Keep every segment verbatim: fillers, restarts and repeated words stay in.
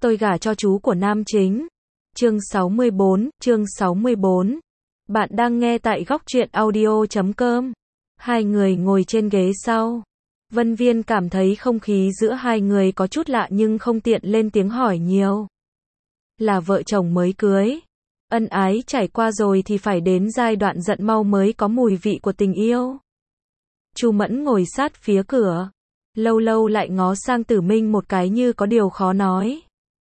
Tôi gả cho chú của nam chính. Chương sáu mươi bốn, chương sáu mươi bốn. Bạn đang nghe tại góc truyện audio chấm com. Hai người ngồi trên ghế sau. Vân Viên cảm thấy không khí giữa hai người có chút lạ nhưng không tiện lên tiếng hỏi nhiều. Là vợ chồng mới cưới. Ân ái trải qua rồi thì phải đến giai đoạn giận mau mới có mùi vị của tình yêu. Chu Mẫn ngồi sát phía cửa. Lâu lâu lại ngó sang Tử Minh một cái như có điều khó nói.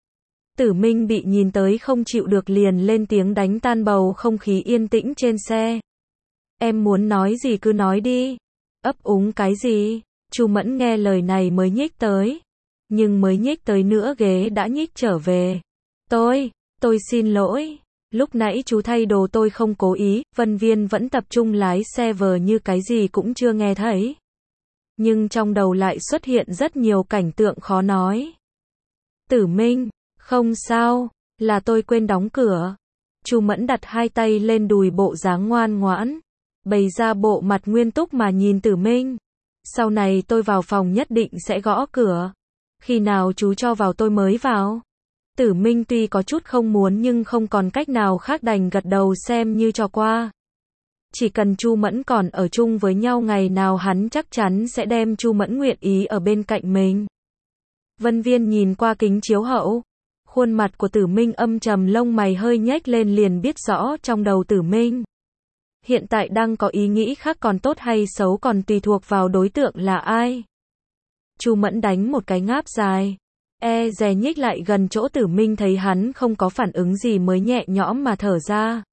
Tử Minh bị nhìn tới không chịu được liền lên tiếng đánh tan bầu không khí yên tĩnh trên xe. Em muốn nói gì cứ nói đi. Ấp úng cái gì? Chu Mẫn nghe lời này mới nhích tới. Nhưng mới nhích tới nữa ghế đã nhích trở về. Tôi, tôi xin lỗi. Lúc nãy chú thay đồ tôi không cố ý. Vân Viên vẫn tập trung lái xe vờ như cái gì cũng chưa nghe thấy. Nhưng trong đầu lại xuất hiện rất nhiều cảnh tượng khó nói. Tử Minh, không sao, là tôi quên đóng cửa. Chu Mẫn đặt hai tay lên đùi bộ dáng ngoan ngoãn, bày ra bộ mặt nguyên túc mà nhìn Tử Minh. Sau này tôi vào phòng nhất định sẽ gõ cửa. Khi nào chú cho vào tôi mới vào. Tử Minh tuy có chút không muốn nhưng không còn cách nào khác đành gật đầu xem như cho qua. Chỉ cần Chu Mẫn còn ở chung với nhau ngày nào hắn chắc chắn sẽ đem Chu Mẫn nguyện ý ở bên cạnh mình. Vân Viên nhìn qua kính chiếu hậu. Khuôn mặt của Tử Minh âm trầm, lông mày hơi nhếch lên liền biết rõ trong đầu Tử Minh hiện tại đang có ý nghĩ khác, còn tốt hay xấu còn tùy thuộc vào đối tượng là ai. Chu Mẫn đánh một cái ngáp dài, e dè nhích lại gần chỗ Tử Minh, thấy hắn không có phản ứng gì mới nhẹ nhõm mà thở ra.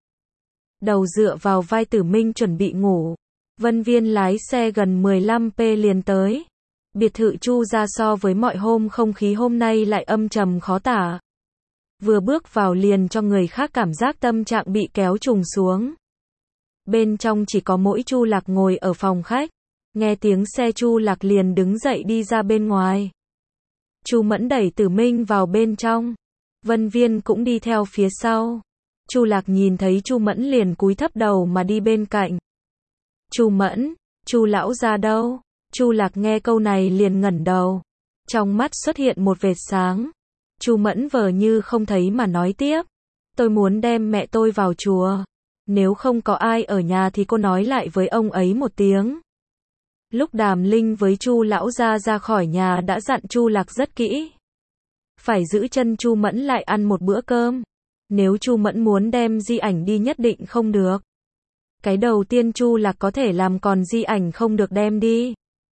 Đầu dựa vào vai Tử Minh chuẩn bị ngủ. Vân Viên lái xe gần mười lăm phút liền tới. Biệt thự Chu ra so với mọi hôm không khí hôm nay lại âm trầm khó tả. Vừa bước vào liền cho người khác cảm giác tâm trạng bị kéo trùng xuống. Bên trong chỉ có mỗi Chu Lạc ngồi ở phòng khách. Nghe tiếng xe Chu Lạc liền đứng dậy đi ra bên ngoài. Chu Mẫn đẩy Tử Minh vào bên trong. Vân Viên cũng đi theo phía sau. Chu Lạc nhìn thấy Chu Mẫn liền cúi thấp đầu mà đi bên cạnh. Chu Mẫn, Chu lão gia đâu? Chu Lạc nghe câu này liền ngẩng đầu. Trong mắt xuất hiện một vệt sáng. Chu Mẫn vờ như không thấy mà nói tiếp. Tôi muốn đem mẹ tôi vào chùa. Nếu không có ai ở nhà thì cô nói lại với ông ấy một tiếng. Lúc Đàm Linh với Chu lão gia ra khỏi nhà đã dặn Chu Lạc rất kỹ. Phải giữ chân Chu Mẫn lại ăn một bữa cơm. Nếu Chu Mẫn muốn đem di ảnh đi nhất định không được. Cái đầu tiên Chu Lạc có thể làm, còn di ảnh không được đem đi.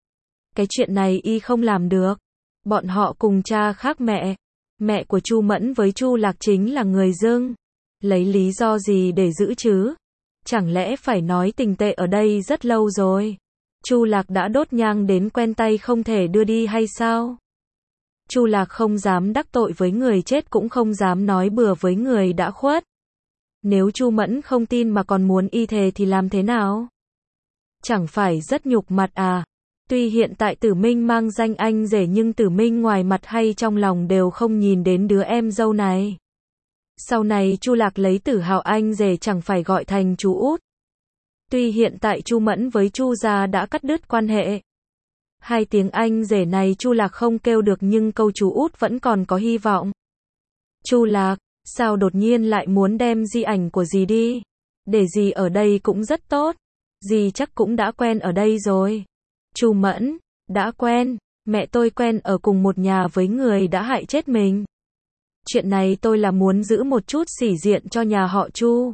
Cái chuyện này y không làm được. Bọn họ cùng cha khác mẹ. Mẹ của Chu Mẫn với Chu Lạc chính là người dưng. Lấy lý do gì để giữ chứ? Chẳng lẽ phải nói tình tệ ở đây rất lâu rồi. Chu Lạc đã đốt nhang đến quen tay không thể đưa đi hay sao? Chu Lạc không dám đắc tội với người chết cũng không dám nói bừa với người đã khuất. Nếu Chu Mẫn không tin mà còn muốn y thề thì làm thế nào? Chẳng phải rất nhục mặt à? Tuy hiện tại Tử Minh mang danh anh rể nhưng Tử Minh ngoài mặt hay trong lòng đều không nhìn đến đứa em dâu này. Sau này Chu Lạc lấy Tử Hào anh rể chẳng phải gọi thành chú út. Tuy hiện tại Chu Mẫn với Chu gia đã cắt đứt quan hệ. Hai tiếng anh rể này Chu Lạc không kêu được nhưng câu chú út vẫn còn có hy vọng. Chu Lạc, sao đột nhiên lại muốn đem di ảnh của dì đi? Để dì ở đây cũng rất tốt. Dì chắc cũng đã quen ở đây rồi. Chu Mẫn, đã quen, mẹ tôi quen ở cùng một nhà với người đã hại chết mình. Chuyện này tôi là muốn giữ một chút sĩ diện cho nhà họ Chu.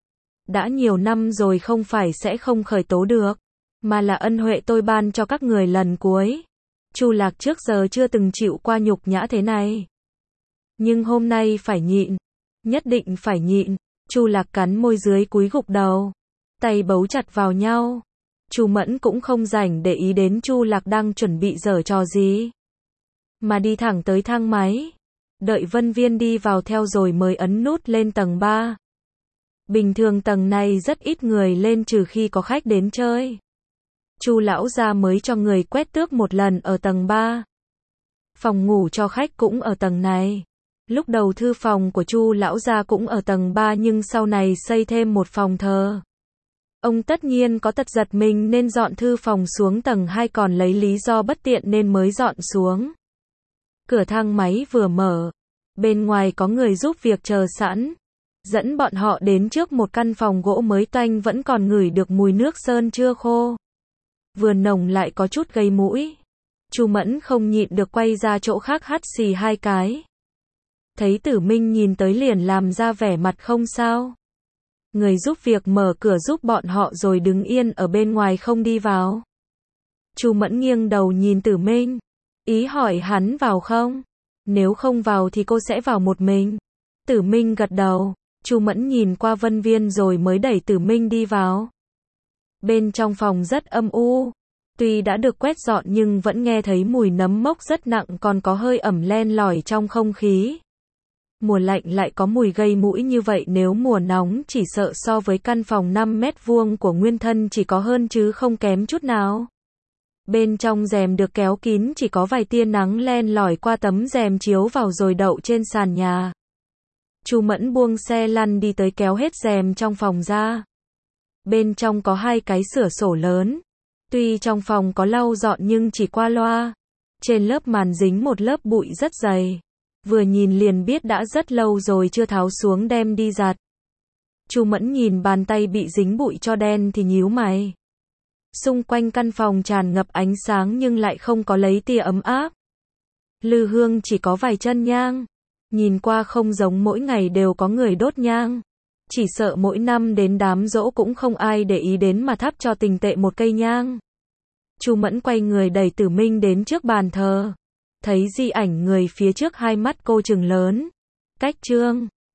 Đã nhiều năm rồi không phải sẽ không khởi tố được, mà là ân huệ tôi ban cho các người lần cuối. Chu Lạc trước giờ chưa từng chịu qua nhục nhã thế này. Nhưng hôm nay phải nhịn, nhất định phải nhịn. Chu Lạc cắn môi dưới cúi gục đầu, tay bấu chặt vào nhau. Chu Mẫn cũng không rảnh để ý đến Chu Lạc đang chuẩn bị giở trò gì, mà đi thẳng tới thang máy. Đợi Vân Viên đi vào theo rồi mới ấn nút lên tầng ba. Bình thường tầng này rất ít người lên trừ khi có khách đến chơi. Chu lão gia mới cho người quét tước một lần ở tầng ba. Phòng ngủ cho khách cũng ở tầng này. Lúc đầu thư phòng của Chu lão gia cũng ở tầng ba nhưng sau này xây thêm một phòng thờ. Ông tất nhiên có tật giật mình nên dọn thư phòng xuống tầng hai, còn lấy lý do bất tiện nên mới dọn xuống. Cửa thang máy vừa mở, Bên ngoài có người giúp việc chờ sẵn, dẫn bọn họ đến trước một căn phòng gỗ mới toanh vẫn còn ngửi được mùi nước sơn chưa khô. Vừa nồng lại có chút gây mũi. Chu Mẫn không nhịn được quay ra chỗ khác hắt xì hai cái. Thấy Tử Minh nhìn tới liền làm ra vẻ mặt không sao. Người giúp việc mở cửa giúp bọn họ rồi đứng yên ở bên ngoài không đi vào. Chu Mẫn nghiêng đầu nhìn Tử Minh, ý hỏi hắn vào không? Nếu không vào thì cô sẽ vào một mình. Tử Minh gật đầu. Chu Mẫn nhìn qua Vân Viên rồi mới đẩy Tử Minh đi vào. Bên trong phòng rất âm u. Tuy đã được quét dọn nhưng vẫn nghe thấy mùi nấm mốc rất nặng, còn có hơi ẩm len lỏi trong không khí. Mùa lạnh lại có mùi gây mũi như vậy, nếu mùa nóng chỉ sợ so với căn phòng năm mét vuông của Nguyên Thân chỉ có hơn chứ không kém chút nào. Bên trong rèm được kéo kín, chỉ có vài tia nắng len lỏi qua tấm rèm chiếu vào rồi đậu trên sàn nhà. Chu Mẫn buông xe lăn đi tới kéo hết rèm trong phòng ra. Bên trong có hai cái cửa sổ lớn. Tuy trong phòng có lau dọn nhưng chỉ qua loa. Trên lớp màn dính một lớp bụi rất dày. Vừa nhìn liền biết đã rất lâu rồi chưa tháo xuống đem đi giặt. Chu Mẫn nhìn bàn tay bị dính bụi cho đen thì nhíu mày. Xung quanh căn phòng tràn ngập ánh sáng nhưng lại không có lấy tia ấm áp. Lư hương chỉ có vài chân nhang. Nhìn qua không giống mỗi ngày đều có người đốt nhang. Chỉ sợ mỗi năm đến đám giỗ cũng không ai để ý đến mà thắp cho tình tệ một cây nhang. Chu Mẫn quay người đẩy Tử Minh đến trước bàn thờ. Thấy di ảnh người phía trước, hai mắt cô trừng lớn. Cách trương.